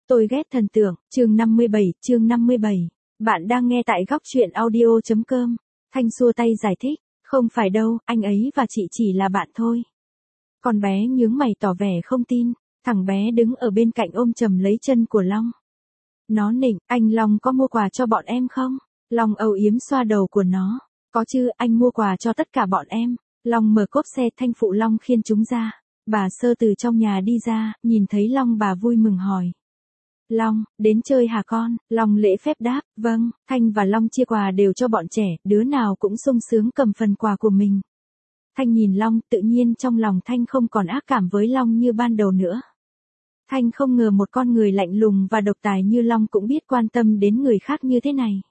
Tôi ghét thần tượng, chương 57. Bạn đang nghe tại góc truyện audio.com. Thanh xua tay giải thích, không phải đâu, anh ấy và chị chỉ là bạn thôi. Con bé nhướng mày tỏ vẻ không tin, thằng bé đứng ở bên cạnh ôm chầm lấy chân của Long. Nó nịnh, anh Long có mua quà cho bọn em không? Long âu yếm xoa đầu của nó, có chứ, anh mua quà cho tất cả bọn em. Long mở cốp xe, Thanh phụ Long khiêng chúng ra. Bà Sơ từ trong nhà đi ra, nhìn thấy Long bà vui mừng hỏi. Long, đến chơi hả con? Long lễ phép đáp, vâng. Thanh và Long chia quà đều cho bọn trẻ, đứa nào cũng sung sướng cầm phần quà của mình. Thanh nhìn Long, tự nhiên trong lòng Thanh không còn ác cảm với Long như ban đầu nữa. Thanh không ngờ một con người lạnh lùng và độc tài như Long cũng biết quan tâm đến người khác như thế này.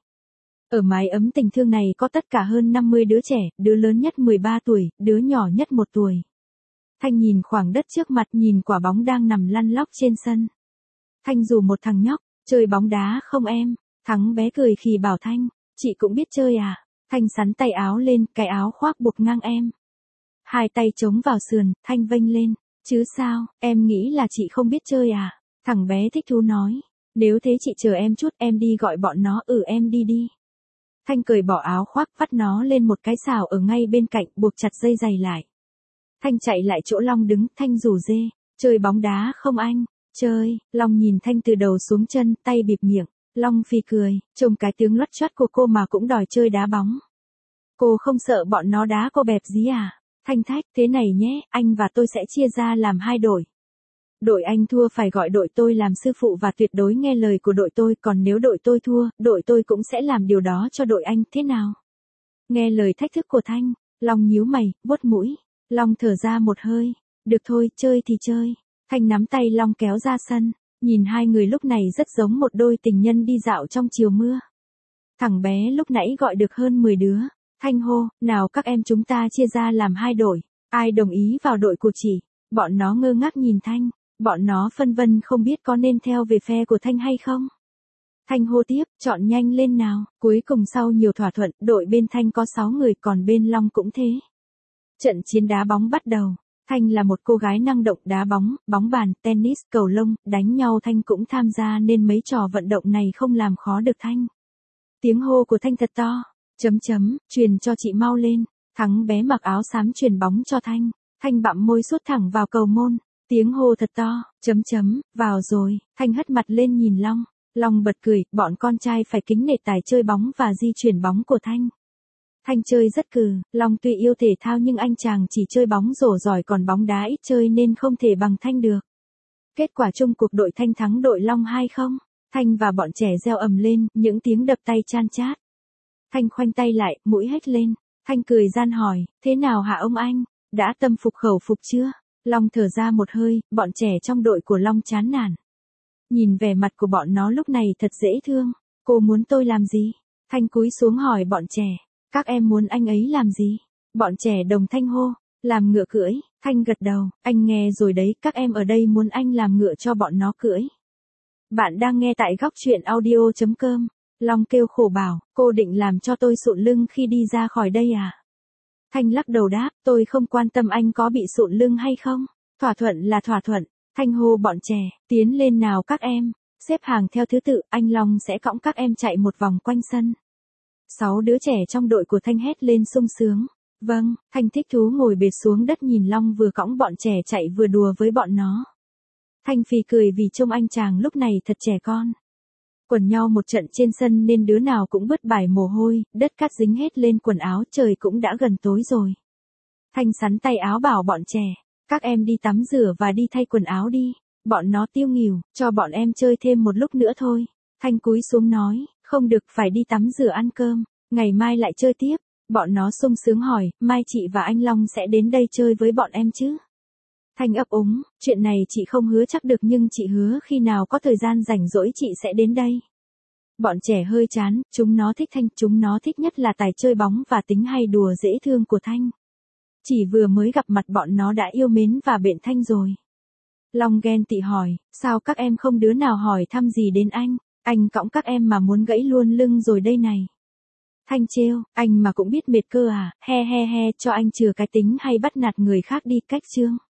Ở mái ấm tình thương này có tất cả hơn 50 đứa trẻ, đứa lớn nhất 13 tuổi, đứa nhỏ nhất 1 tuổi. Thanh nhìn khoảng đất trước mặt, nhìn quả bóng đang nằm lăn lóc trên sân. Thanh rủ một thằng nhóc, chơi bóng đá không em? Thằng bé cười khì bảo Thanh, chị cũng biết chơi à? Thanh xắn tay áo lên, cái áo khoác buộc ngang em. Hai tay chống vào sườn, Thanh vênh lên, chứ sao, em nghĩ là chị không biết chơi à? Thằng bé thích thú nói, nếu thế chị chờ em chút, em đi gọi bọn nó. Em đi. Thanh cởi bỏ áo khoác, vắt nó lên một cái xào ở ngay bên cạnh, buộc chặt dây giày lại. Thanh chạy lại chỗ Long đứng, Thanh rủ dê, chơi bóng đá không anh? Chơi. Long nhìn Thanh từ đầu xuống chân, tay bịt miệng. Long phì cười, trông cái tiếng loắt choắt của cô mà cũng đòi chơi đá bóng. Cô không sợ bọn nó đá cô bẹp dí à? Thanh thách, thế này nhé, anh và tôi sẽ chia ra làm 2 đội. Đội anh thua phải gọi đội tôi làm sư phụ và tuyệt đối nghe lời của đội tôi, còn nếu đội tôi thua, đội tôi cũng sẽ làm điều đó cho đội anh, thế nào? Nghe lời thách thức của Thanh, Long nhíu mày, vuốt mũi. Long thở ra một hơi, được thôi, chơi thì chơi. Thanh nắm tay Long kéo ra sân, nhìn hai người lúc này rất giống một đôi tình nhân đi dạo trong chiều mưa. Thằng bé lúc nãy gọi được hơn 10 đứa. Thanh hô, nào các em chúng ta chia ra làm 2 đội, ai đồng ý vào đội của chị? Bọn nó ngơ ngác nhìn Thanh, bọn nó phân vân không biết có nên theo về phe của Thanh hay không. Thanh hô tiếp, chọn nhanh lên nào. Cuối cùng sau nhiều thỏa thuận, đội bên Thanh có 6 người, còn bên Long cũng thế. Trận chiến đá bóng bắt đầu. Thanh là một cô gái năng động, đá bóng, bóng bàn, tennis, cầu lông, đánh nhau Thanh cũng tham gia nên mấy trò vận động này không làm khó được Thanh. Tiếng hô của Thanh thật to, truyền cho chị mau lên. Thắng bé mặc áo xám truyền bóng cho Thanh. Thanh bặm môi sút thẳng vào cầu môn. Tiếng hô thật to, vào rồi. Thanh hất mặt lên nhìn Long. Long bật cười, bọn con trai phải kính nể tài chơi bóng và di chuyển bóng của Thanh. Thanh chơi rất cừ, Long tuy yêu thể thao nhưng anh chàng chỉ chơi bóng rổ giỏi còn bóng đá ít chơi nên không thể bằng Thanh được. Kết quả chung cuộc đội Thanh thắng đội Long 2-0. Thanh và bọn trẻ reo ầm lên, những tiếng đập tay chan chát. Thanh khoanh tay lại, mũi hét lên. Thanh cười gian hỏi, thế nào hả ông anh? Đã tâm phục khẩu phục chưa? Long thở ra một hơi, bọn trẻ trong đội của Long chán nản. Nhìn vẻ mặt của bọn nó lúc này thật dễ thương. Cô muốn tôi làm gì? Thanh cúi xuống hỏi bọn trẻ. Các em muốn anh ấy làm gì? Bọn trẻ đồng thanh hô. Làm ngựa cưỡi. Thanh gật đầu. Anh nghe rồi đấy, các em ở đây muốn anh làm ngựa cho bọn nó cưỡi. Bạn đang nghe tại góc truyện audio.com. Long kêu khổ bảo, cô định làm cho tôi sụn lưng khi đi ra khỏi đây à? Thanh lắc đầu đáp, tôi không quan tâm anh có bị sụn lưng hay không. Thỏa thuận là thỏa thuận. Thanh hô bọn trẻ, tiến lên nào các em. Xếp hàng theo thứ tự, anh Long sẽ cõng các em chạy một vòng quanh sân. 6 đứa trẻ trong đội của Thanh hét lên sung sướng. Vâng, Thanh thích thú ngồi bệt xuống đất nhìn Long vừa cõng bọn trẻ chạy vừa đùa với bọn nó. Thanh phì cười vì trông anh chàng lúc này thật trẻ con. Quần nhau một trận trên sân nên đứa nào cũng bứt bải mồ hôi, đất cát dính hết lên quần áo, trời cũng đã gần tối rồi. Thanh sắn tay áo bảo bọn trẻ, các em đi tắm rửa và đi thay quần áo đi. Bọn nó tiêu nghỉu, cho bọn em chơi thêm một lúc nữa thôi. Thanh cúi xuống nói, không được, phải đi tắm rửa ăn cơm, ngày mai lại chơi tiếp. Bọn nó sung sướng hỏi, mai chị và anh Long sẽ đến đây chơi với bọn em chứ? Thanh ấp úng, chuyện này chị không hứa chắc được nhưng chị hứa khi nào có thời gian rảnh rỗi chị sẽ đến đây. Bọn trẻ hơi chán, chúng nó thích Thanh, chúng nó thích nhất là tài chơi bóng và tính hay đùa dễ thương của Thanh. Chỉ vừa mới gặp mặt bọn nó đã yêu mến và bện Thanh rồi. Long ghen tị hỏi, sao các em không đứa nào hỏi thăm gì đến anh cõng các em mà muốn gãy luôn lưng rồi đây này. Thanh trêu, anh mà cũng biết mệt cơ à, he, cho anh chừa cái tính hay bắt nạt người khác đi, cách chương.